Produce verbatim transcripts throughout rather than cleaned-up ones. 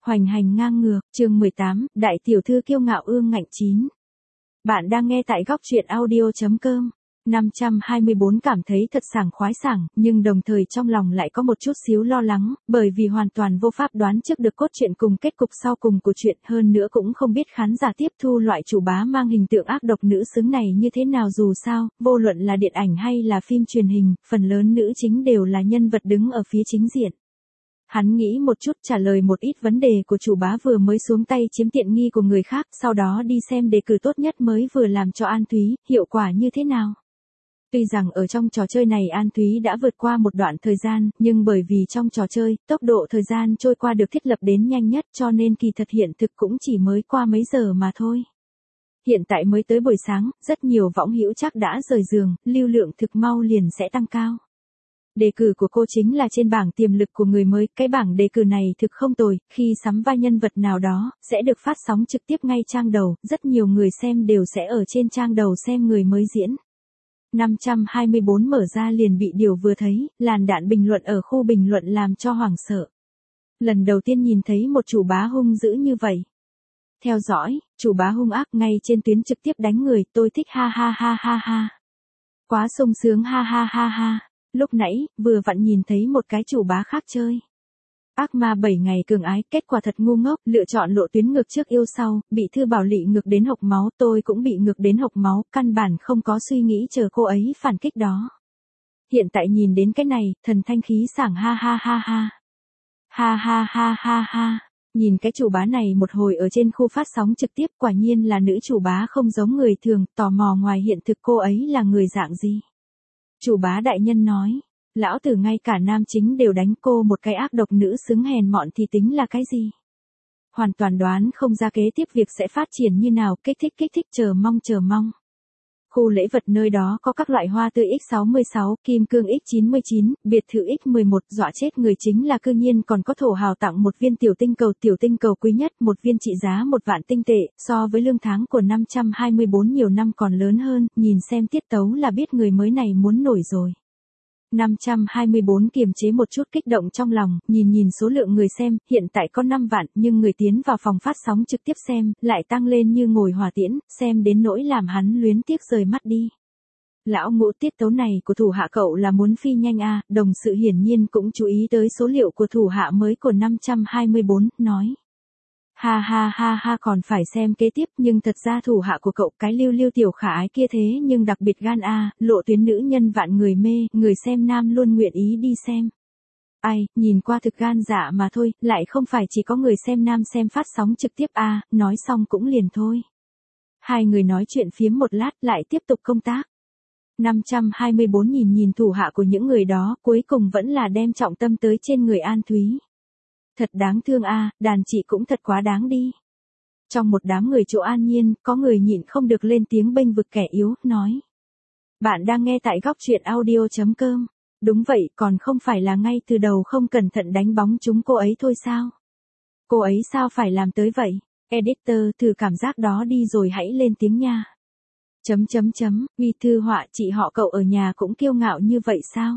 Hoành hành ngang ngược, chương mười tám, đại tiểu thư kiêu ngạo ương ngạnh chín. Bạn đang nghe tại góc truyện audio chấm com. năm trăm hai mươi bốn cảm thấy thật sảng khoái sảng, nhưng đồng thời trong lòng lại có một chút xíu lo lắng, bởi vì hoàn toàn vô pháp đoán trước được cốt truyện cùng kết cục sau cùng của chuyện, hơn nữa cũng không biết khán giả tiếp thu loại chủ bá mang hình tượng ác độc nữ xứng này như thế nào, dù sao, vô luận là điện ảnh hay là phim truyền hình, phần lớn nữ chính đều là nhân vật đứng ở phía chính diện. Hắn nghĩ một chút, trả lời một ít vấn đề của chủ bá vừa mới xuống tay chiếm tiện nghi của người khác, sau đó đi xem đề cử tốt nhất mới vừa làm cho An Thúy, hiệu quả như thế nào. Tuy rằng ở trong trò chơi này An Thúy đã vượt qua một đoạn thời gian, nhưng bởi vì trong trò chơi, tốc độ thời gian trôi qua được thiết lập đến nhanh nhất, cho nên kỳ thật hiện thực cũng chỉ mới qua mấy giờ mà thôi. Hiện tại mới tới buổi sáng, rất nhiều võng hữu chắc đã rời giường, lưu lượng thực mau liền sẽ tăng cao. Đề cử của cô chính là trên bảng tiềm lực của người mới, cái bảng đề cử này thực không tồi, khi sắm vai nhân vật nào đó, sẽ được phát sóng trực tiếp ngay trang đầu, rất nhiều người xem đều sẽ ở trên trang đầu xem người mới diễn. năm trăm hai mươi bốn mở ra liền bị điều vừa thấy, làn đạn bình luận ở khu bình luận làm cho hoảng sợ. Lần đầu tiên nhìn thấy một chủ bá hung dữ như vậy. Theo dõi, chủ bá hung ác ngay trên tuyến trực tiếp đánh người, tôi thích ha ha ha ha ha. Quá sung sướng ha ha ha ha. Lúc nãy, vừa vặn nhìn thấy một cái chủ bá khác chơi. Ác ma bảy ngày cường ái, kết quả thật ngu ngốc, lựa chọn lộ tuyến ngược trước yêu sau, bị Thư Bảo Lị ngược đến hộc máu, tôi cũng bị ngược đến hộc máu, căn bản không có suy nghĩ chờ cô ấy phản kích đó. Hiện tại nhìn đến cái này, thần thanh khí sảng ha ha ha ha. Ha ha ha ha ha. Nhìn cái chủ bá này một hồi ở trên khu phát sóng trực tiếp, quả nhiên là nữ chủ bá không giống người thường, tò mò ngoài hiện thực cô ấy là người dạng gì. Chủ bá đại nhân nói, lão tử ngay cả nam chính đều đánh, cô một cái ác độc nữ xứng hèn mọn thì tính là cái gì. Hoàn toàn đoán không ra kế tiếp việc sẽ phát triển như nào, kích thích kích thích, chờ mong chờ mong. Khu lễ vật nơi đó có các loại hoa tươi x sáu mươi sáu, kim cương x chín mươi chín, biệt thự x mười một, dọa chết người chính là cư nhiên còn có thổ hào tặng một viên tiểu tinh cầu, tiểu tinh cầu quý nhất, một viên trị giá một vạn tinh tệ, so với lương tháng của năm trăm hai mươi bốn nhiều năm còn lớn hơn, nhìn xem tiết tấu là biết người mới này muốn nổi rồi. năm trăm hai mươi bốn kiềm chế một chút kích động trong lòng, nhìn nhìn số lượng người xem, hiện tại có năm vạn, nhưng người tiến vào phòng phát sóng trực tiếp xem, lại tăng lên như ngồi hỏa tiễn, xem đến nỗi làm hắn luyến tiếc rời mắt đi. Lão Ngũ, tiết tấu này của thủ hạ cậu là muốn phi nhanh à, đồng sự hiển nhiên cũng chú ý tới số liệu của thủ hạ mới của năm trăm hai mươi bốn, nói. Ha ha ha ha, còn phải xem kế tiếp, nhưng thật ra thủ hạ của cậu cái Lưu Lưu tiểu khả ái kia thế nhưng đặc biệt gan a, lộ tuyến nữ nhân vạn người mê, người xem nam luôn nguyện ý đi xem. Ai, nhìn qua thực gan dạ mà thôi, lại không phải chỉ có người xem nam xem phát sóng trực tiếp a, nói xong cũng liền thôi. Hai người nói chuyện phiếm một lát lại tiếp tục công tác. năm trăm hai mươi bốn nhìn nhìn thủ hạ của những người đó, cuối cùng vẫn là đem trọng tâm tới trên người An Thúy. Thật đáng thương a, à, đàn chị cũng thật quá đáng đi. Trong một đám người chỗ An Nhiên, có người nhịn không được lên tiếng bênh vực kẻ yếu, nói. Bạn đang nghe tại góc truyện audio chấm com. Đúng vậy, còn không phải là ngay từ đầu không cẩn thận đánh bóng chúng cô ấy thôi sao? Cô ấy sao phải làm tới vậy? Editor, thử cảm giác đó đi rồi hãy lên tiếng nha. Chấm chấm chấm, Uy Thư Họa, chị họ cậu ở nhà cũng kiêu ngạo như vậy sao?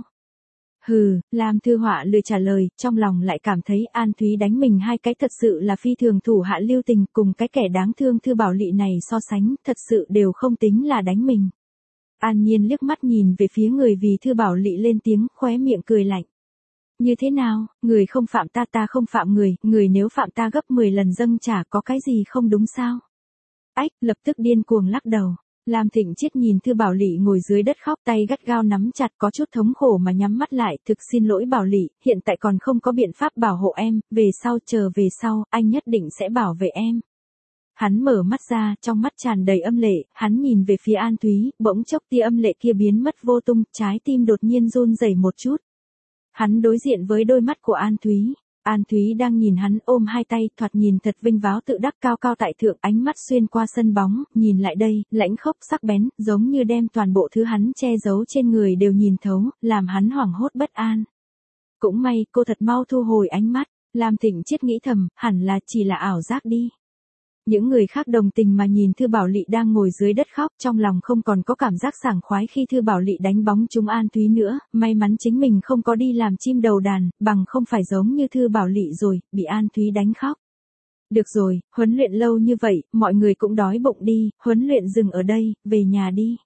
Hừ, Lam Thư Họa lười trả lời, trong lòng lại cảm thấy An Thúy đánh mình hai cái thật sự là phi thường thủ hạ lưu tình, cùng cái kẻ đáng thương Thư Bảo Lị này so sánh, thật sự đều không tính là đánh mình. An Nhiên liếc mắt nhìn về phía người vì Thư Bảo Lị lên tiếng, khóe miệng cười lạnh. Như thế nào, người không phạm ta ta không phạm người, người nếu phạm ta gấp mười lần dâng trả có cái gì không đúng sao? Ách, lập tức điên cuồng lắc đầu. Lam Thịnh Chiết nhìn Thư Bảo Lị ngồi dưới đất khóc, tay gắt gao nắm chặt, có chút thống khổ mà nhắm mắt lại, thực xin lỗi Bảo Lị, hiện tại còn không có biện pháp bảo hộ em, về sau chờ về sau, anh nhất định sẽ bảo vệ em. Hắn mở mắt ra, trong mắt tràn đầy âm lệ, hắn nhìn về phía An Thúy, bỗng chốc tia âm lệ kia biến mất vô tung, trái tim đột nhiên run rẩy một chút. Hắn đối diện với đôi mắt của An Thúy. An Thúy đang nhìn hắn ôm hai tay, thoạt nhìn thật vinh váo tự đắc cao cao tại thượng, ánh mắt xuyên qua sân bóng, nhìn lại đây, lãnh khốc sắc bén, giống như đem toàn bộ thứ hắn che giấu trên người đều nhìn thấu, làm hắn hoảng hốt bất an. Cũng may, cô thật mau thu hồi ánh mắt, Lam Thịnh Chiết nghĩ thầm, hẳn là chỉ là ảo giác đi. Những người khác đồng tình mà nhìn Thư Bảo Lị đang ngồi dưới đất khóc, trong lòng không còn có cảm giác sảng khoái khi Thư Bảo Lị đánh bóng trúng An Thúy nữa, may mắn chính mình không có đi làm chim đầu đàn, bằng không phải giống như Thư Bảo Lị rồi, bị An Thúy đánh khóc. Được rồi, huấn luyện lâu như vậy, mọi người cũng đói bụng đi, huấn luyện dừng ở đây, về nhà đi.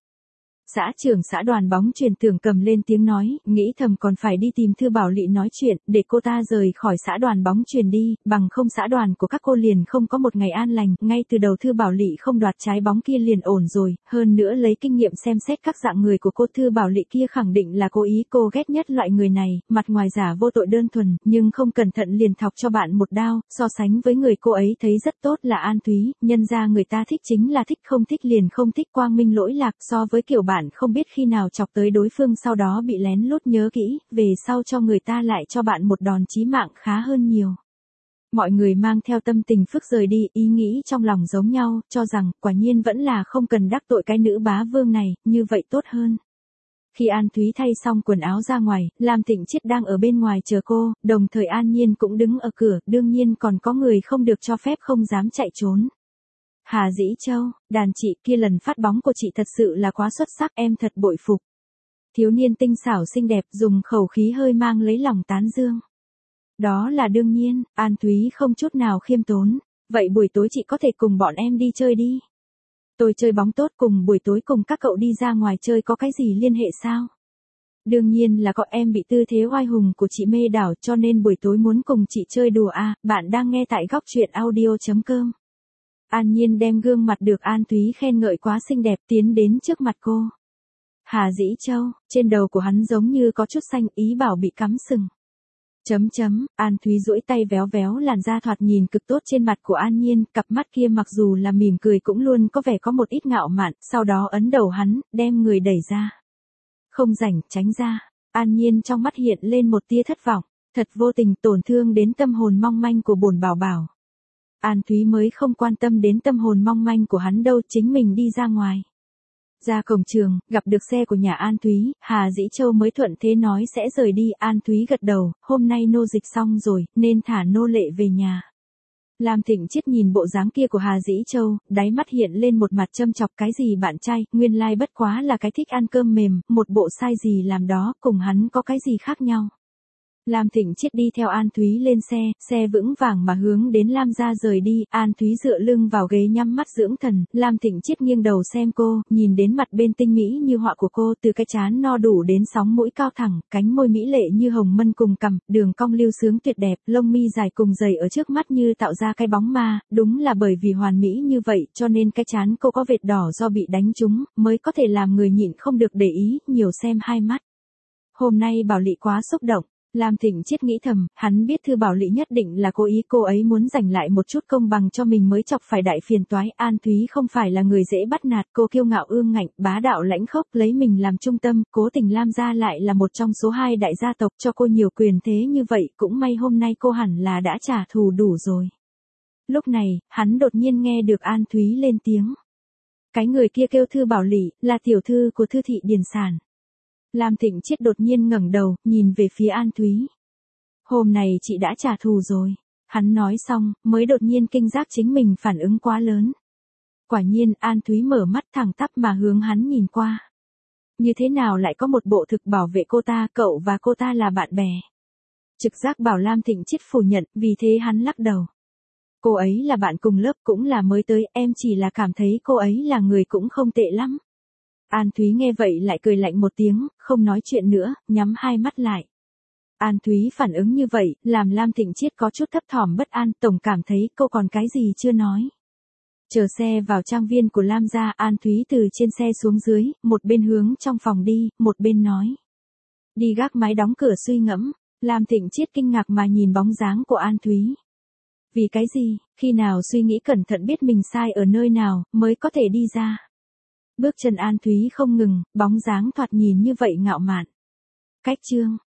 Xã trưởng xã đoàn bóng chuyền Tưởng Cầm lên tiếng nói, nghĩ thầm còn phải đi tìm Thư Bảo Lị nói chuyện, để cô ta rời khỏi xã đoàn bóng chuyền đi, bằng không xã đoàn của các cô liền không có một ngày an lành, ngay từ đầu Thư Bảo Lị không đoạt trái bóng kia liền ổn rồi, hơn nữa lấy kinh nghiệm xem xét các dạng người của cô Thư Bảo Lị kia khẳng định là cố ý, cô ghét nhất loại người này, mặt ngoài giả vô tội đơn thuần, nhưng không cẩn thận liền thọc cho bạn một đao, so sánh với người cô ấy thấy rất tốt là An Thúy, nhân ra người ta thích chính là thích, không thích liền không thích, quang minh lỗi lạc, so với kiểu bạn không biết khi nào chọc tới đối phương sau đó bị lén lút nhớ kỹ, về sau cho người ta lại cho bạn một đòn chí mạng khá hơn nhiều. Mọi người mang theo tâm tình phức rời đi, ý nghĩ trong lòng giống nhau, cho rằng quả nhiên vẫn là không cần đắc tội cái nữ bá vương này, như vậy tốt hơn. Khi An Thúy thay xong quần áo ra ngoài, Lam Thịnh Chiết đang ở bên ngoài chờ cô, đồng thời An Nhiên cũng đứng ở cửa, đương nhiên còn có người không được cho phép không dám chạy trốn. Hà Dĩ Châu, đàn chị kia lần phát bóng của chị thật sự là quá xuất sắc, em thật bội phục. Thiếu niên tinh xảo xinh đẹp dùng khẩu khí hơi mang lấy lòng tán dương. Đó là đương nhiên, An Thúy không chút nào khiêm tốn. Vậy buổi tối chị có thể cùng bọn em đi chơi đi. Tôi chơi bóng tốt, cùng buổi tối cùng các cậu đi ra ngoài chơi có cái gì liên hệ sao? Đương nhiên là có, em bị tư thế oai hùng của chị mê đảo cho nên buổi tối muốn cùng chị chơi đùa à, bạn đang nghe tại góc truyện audio chấm com. An Nhiên đem gương mặt được An Thúy khen ngợi quá xinh đẹp tiến đến trước mặt cô. Hà Dĩ Châu, trên đầu của hắn giống như có chút xanh, ý bảo bị cắm sừng. Chấm chấm, An Thúy duỗi tay véo véo làn da thoạt nhìn cực tốt trên mặt của An Nhiên, cặp mắt kia mặc dù là mỉm cười cũng luôn có vẻ có một ít ngạo mạn, sau đó ấn đầu hắn, đem người đẩy ra. Không rảnh, tránh ra. An Nhiên trong mắt hiện lên một tia thất vọng, thật vô tình tổn thương đến tâm hồn mong manh của bổn bảo bảo. An Thúy mới không quan tâm đến tâm hồn mong manh của hắn đâu, chính mình đi ra ngoài. Ra cổng trường, gặp được xe của nhà An Thúy, Hà Dĩ Châu mới thuận thế nói sẽ rời đi, An Thúy gật đầu, hôm nay nô dịch xong rồi, nên thả nô lệ về nhà. Lam Thịnh Chiết nhìn bộ dáng kia của Hà Dĩ Châu, đáy mắt hiện lên một mặt châm chọc, cái gì bạn trai, nguyên lai bất quá là cái thích ăn cơm mềm, một bộ sai gì làm đó, cùng hắn có cái gì khác nhau. Lam Thịnh Chiết đi theo An Thúy lên xe, xe vững vàng mà hướng đến Lam gia rời đi, An Thúy dựa lưng vào ghế nhắm mắt dưỡng thần, Lam Thịnh Chiết nghiêng đầu xem cô, nhìn đến mặt bên tinh mỹ như họa của cô, từ cái trán no đủ đến sóng mũi cao thẳng, cánh môi mỹ lệ như hồng mân cùng cằm, đường cong lưu sướng tuyệt đẹp, lông mi dài cùng dày ở trước mắt như tạo ra cái bóng ma, đúng là bởi vì hoàn mỹ như vậy, cho nên cái trán cô có vệt đỏ do bị đánh trúng, mới có thể làm người nhịn không được để ý, nhiều xem hai mắt. Hôm nay Bảo Lị quá xúc động. Lam Thịnh Chiết nghĩ thầm, hắn biết Thư Bảo Lị nhất định là cố ý, cô ấy muốn giành lại một chút công bằng cho mình mới chọc phải đại phiền toái. An Thúy không phải là người dễ bắt nạt, cô kiêu ngạo ương ngạnh, bá đạo lãnh khốc, lấy mình làm trung tâm, cố tình Lam gia lại là một trong số hai đại gia tộc, cho cô nhiều quyền thế như vậy, cũng may hôm nay cô hẳn là đã trả thù đủ rồi. Lúc này, hắn đột nhiên nghe được An Thúy lên tiếng. Cái người kia kêu Thư Bảo Lị, là tiểu thư của Thư thị Điền Sản. Lam Thịnh Chiết đột nhiên ngẩng đầu, nhìn về phía An Thúy. Hôm này chị đã trả thù rồi. Hắn nói xong, mới đột nhiên kinh giác chính mình phản ứng quá lớn. Quả nhiên, An Thúy mở mắt thẳng tắp mà hướng hắn nhìn qua. Như thế nào lại có một bộ thực bảo vệ cô ta, cậu và cô ta là bạn bè. Trực giác bảo Lam Thịnh Chiết phủ nhận, vì thế hắn lắc đầu. Cô ấy là bạn cùng lớp, cũng là mới tới, em chỉ là cảm thấy cô ấy là người cũng không tệ lắm. An Thúy nghe vậy lại cười lạnh một tiếng, không nói chuyện nữa, nhắm hai mắt lại. An Thúy phản ứng như vậy, làm Lam Thịnh Chiết có chút thấp thỏm bất an, tổng cảm thấy cô còn cái gì chưa nói. Chờ xe vào trang viên của Lam gia, An Thúy từ trên xe xuống dưới, một bên hướng trong phòng đi, một bên nói. Đi gác mái đóng cửa suy ngẫm, Lam Thịnh Chiết kinh ngạc mà nhìn bóng dáng của An Thúy. Vì cái gì, khi nào suy nghĩ cẩn thận biết mình sai ở nơi nào, mới có thể đi ra. Bước chân An Thúy không ngừng, bóng dáng thoạt nhìn như vậy ngạo mạn. Cách chương.